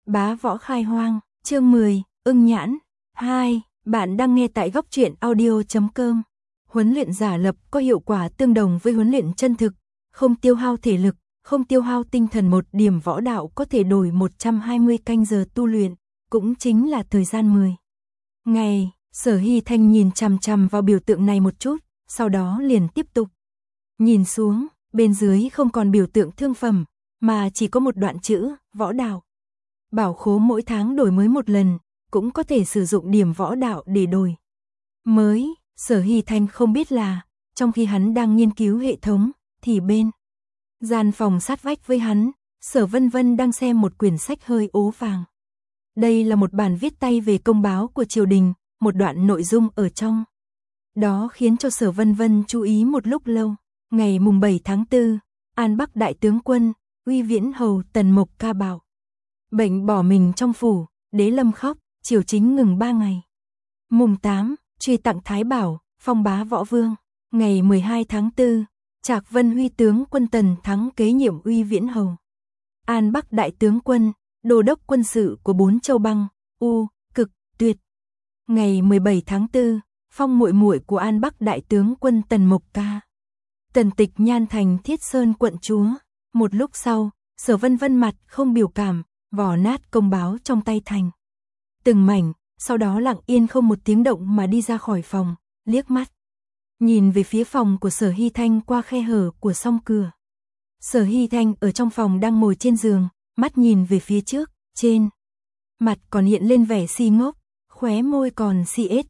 Bá võ khai hoang, chương 10, ưng nhãn. 2. Bạn đang nghe tại góc truyện audio.com. Huấn luyện giả lập có hiệu quả tương đồng với huấn luyện chân thực, không tiêu hao thể lực, không tiêu hao tinh thần. Một điểm võ đạo có thể đổi 120 canh giờ tu luyện, cũng chính là thời gian 10 ngày. Sở Hy Thanh nhìn chằm chằm vào biểu tượng này một chút, sau đó liền tiếp tục. Nhìn xuống, bên dưới không còn biểu tượng thương phẩm, mà chỉ có một đoạn chữ, võ đạo. Bảo khố mỗi tháng đổi mới một lần, cũng có thể sử dụng điểm võ đạo để đổi mới. Sở Hy Thanh không biết là, trong khi hắn đang nghiên cứu hệ thống, thì bên gian phòng sát vách với hắn, Sở Vân Vân đang xem một quyển sách hơi ố vàng. Đây là một bản viết tay về công báo của triều đình, một đoạn nội dung ở trong đó khiến cho Sở Vân Vân chú ý một lúc lâu. Ngày mùng 7 tháng 4, An Bắc đại tướng quân, Uy Viễn hầu Tần Mộc Ca bảo bệnh bỏ mình trong phủ, Đế Lâm khóc, triều chính ngừng 3 ngày. Mùng 8, truy tặng Thái Bảo, phong bá võ vương. Ngày 12 tháng 4, Trạc Vân Huy tướng quân Tần Thắng kế nhiệm Uy Viễn hầu. An Bắc đại tướng quân, đô đốc quân sự của 4 châu băng, Cực, Tuyệt. Ngày 17 tháng 4, phong muội muội của An Bắc đại tướng quân Tần Mộc Ca. Tần Tịch Nhan thành Thiết Sơn quận chúa. Một lúc sau, Sở Vân Vân mặt không biểu cảm, vò nát công báo trong tay thành từng mảnh, sau đó lặng yên không một tiếng động mà đi ra khỏi phòng, liếc mắt nhìn về phía phòng của Sở Hy Thanh qua khe hở của song cửa. Sở Hy Thanh ở trong phòng đang ngồi trên giường, mắt nhìn về phía trước, trên mặt còn hiện lên vẻ si ngốc, khóe môi còn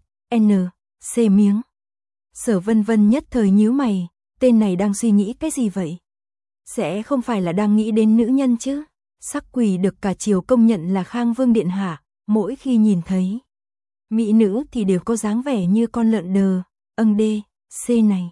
CSNC miếng. Sở Vân Vân nhất thời nhíu mày, tên này đang suy nghĩ cái gì vậy? Sẽ không phải là đang nghĩ đến nữ nhân chứ? Sắc quỷ được cả triều công nhận là Khang Vương điện hạ, mỗi khi nhìn thấy mỹ nữ thì đều có dáng vẻ như con lợn đờ, C này.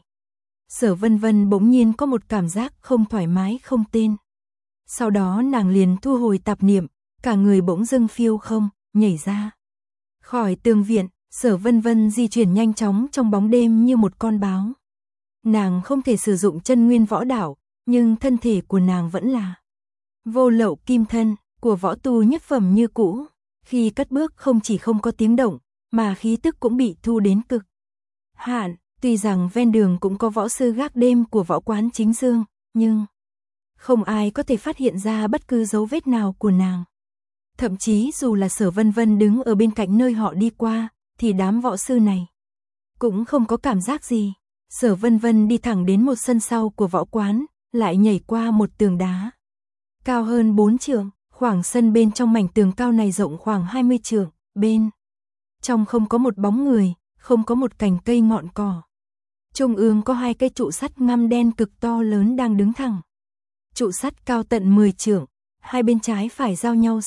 Sở Vân Vân bỗng nhiên có một cảm giác không thoải mái không tên. Sau đó nàng liền thu hồi tạp niệm, cả người bỗng dưng phiêu không, nhảy ra khỏi tường viện. Sở Vân Vân di chuyển nhanh chóng trong bóng đêm như một con báo. Nàng không thể sử dụng chân nguyên võ đạo, nhưng thân thể của nàng vẫn là vô lậu kim thân của võ tu nhất phẩm như cũ. Khi cất bước không chỉ không có tiếng động, mà khí tức cũng bị thu đến cực hạn. Tuy rằng ven đường cũng có võ sư gác đêm của võ quán Chính Dương, nhưng không ai có thể phát hiện ra bất cứ dấu vết nào của nàng. Thậm chí dù là Sở Vân Vân đứng ở bên cạnh nơi họ đi qua, thì đám võ sư này cũng không có cảm giác gì. Sở Vân Vân đi thẳng đến một sân sau của võ quán, lại nhảy qua một tường đá cao hơn 4 trượng. Khoảng sân bên trong mảnh tường cao này rộng khoảng 20 trượng, bên trong không có một bóng người, không có một cành cây ngọn cỏ. Trung ương có 2 cây trụ sắt ngăm đen cực to lớn đang đứng thẳng. Trụ sắt cao tận 10 trượng, hai bên trái phải giao nhau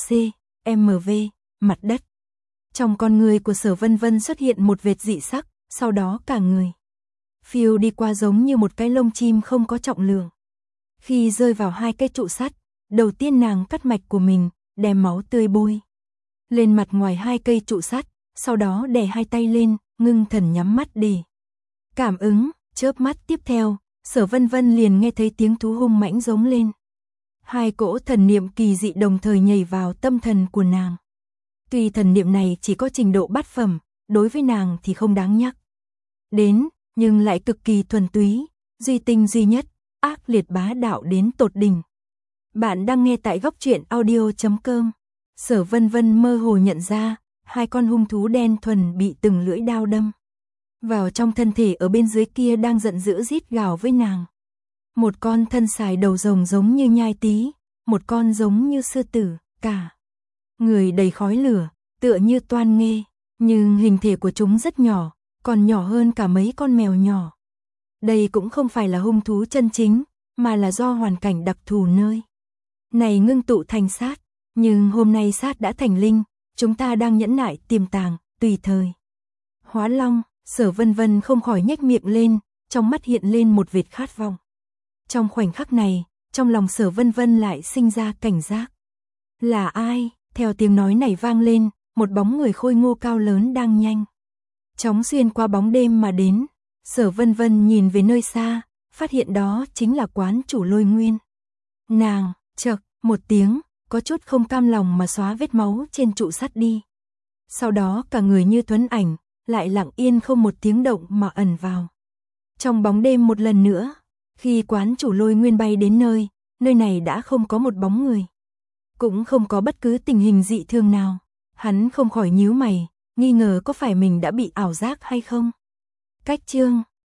CMV, mặt đất. Trong con người của Sở Vân Vân xuất hiện một vệt dị sắc, sau đó cả người phiêu đi qua giống như một cái lông chim không có trọng lượng. Khi rơi vào 2 cây trụ sắt, đầu tiên nàng cắt mạch của mình, đem máu tươi bôi lên mặt ngoài 2 cây trụ sắt, sau đó đè 2 tay lên, ngưng thần nhắm mắt để cảm ứng. Chớp mắt tiếp theo, Sở Vân Vân liền nghe thấy tiếng thú hung mãnh giống lên. 2 cỗ thần niệm kỳ dị đồng thời nhảy vào tâm thần của nàng. Tuy thần niệm này chỉ có trình độ bát phẩm, đối với nàng thì không đáng nhắc đến, nhưng lại cực kỳ thuần túy, duy tinh duy nhất, ác liệt bá đạo đến tột đỉnh. Bạn đang nghe tại góc truyện audio.com. Sở Vân Vân mơ hồ nhận ra, 2 con hung thú đen thuần bị từng lưỡi đao đâm vào trong thân thể ở bên dưới kia đang giận dữ rít gào với nàng. Một con thân xài đầu rồng giống như nhai tí, một con giống như sư tử, cả người đầy khói lửa, tựa như toan nghê, nhưng hình thể của chúng rất nhỏ, còn nhỏ hơn cả mấy con mèo nhỏ. Đây cũng không phải là hung thú chân chính, mà là do hoàn cảnh đặc thù nơi này ngưng tụ thành sát. Nhưng hôm nay sát đã thành linh, chúng ta đang nhẫn nại tiềm tàng, tùy thời hóa long. Sở Vân Vân không khỏi nhếch miệng lên, trong mắt hiện lên một vệt khát vọng. Trong khoảnh khắc này, trong lòng Sở Vân Vân lại sinh ra cảnh giác. Là ai? Theo tiếng nói này vang lên, một bóng người khôi ngô cao lớn đang nhanh chóng xuyên qua bóng đêm mà đến. Sở Vân Vân nhìn về nơi xa, phát hiện đó chính là quán chủ Lôi Nguyên. Nàng chậc một tiếng, có chút không cam lòng mà xóa vết máu trên trụ sắt đi. Sau đó cả người như thuấn ảnh, lại lặng yên không một tiếng động mà ẩn vào. Trong bóng đêm một lần nữa, khi quán chủ Lôi Nguyên bay đến nơi này đã không có một bóng người. Cũng không có bất cứ tình hình dị thường nào. Hắn không khỏi nhíu mày, nghi ngờ có phải mình đã bị ảo giác hay không. Cách chương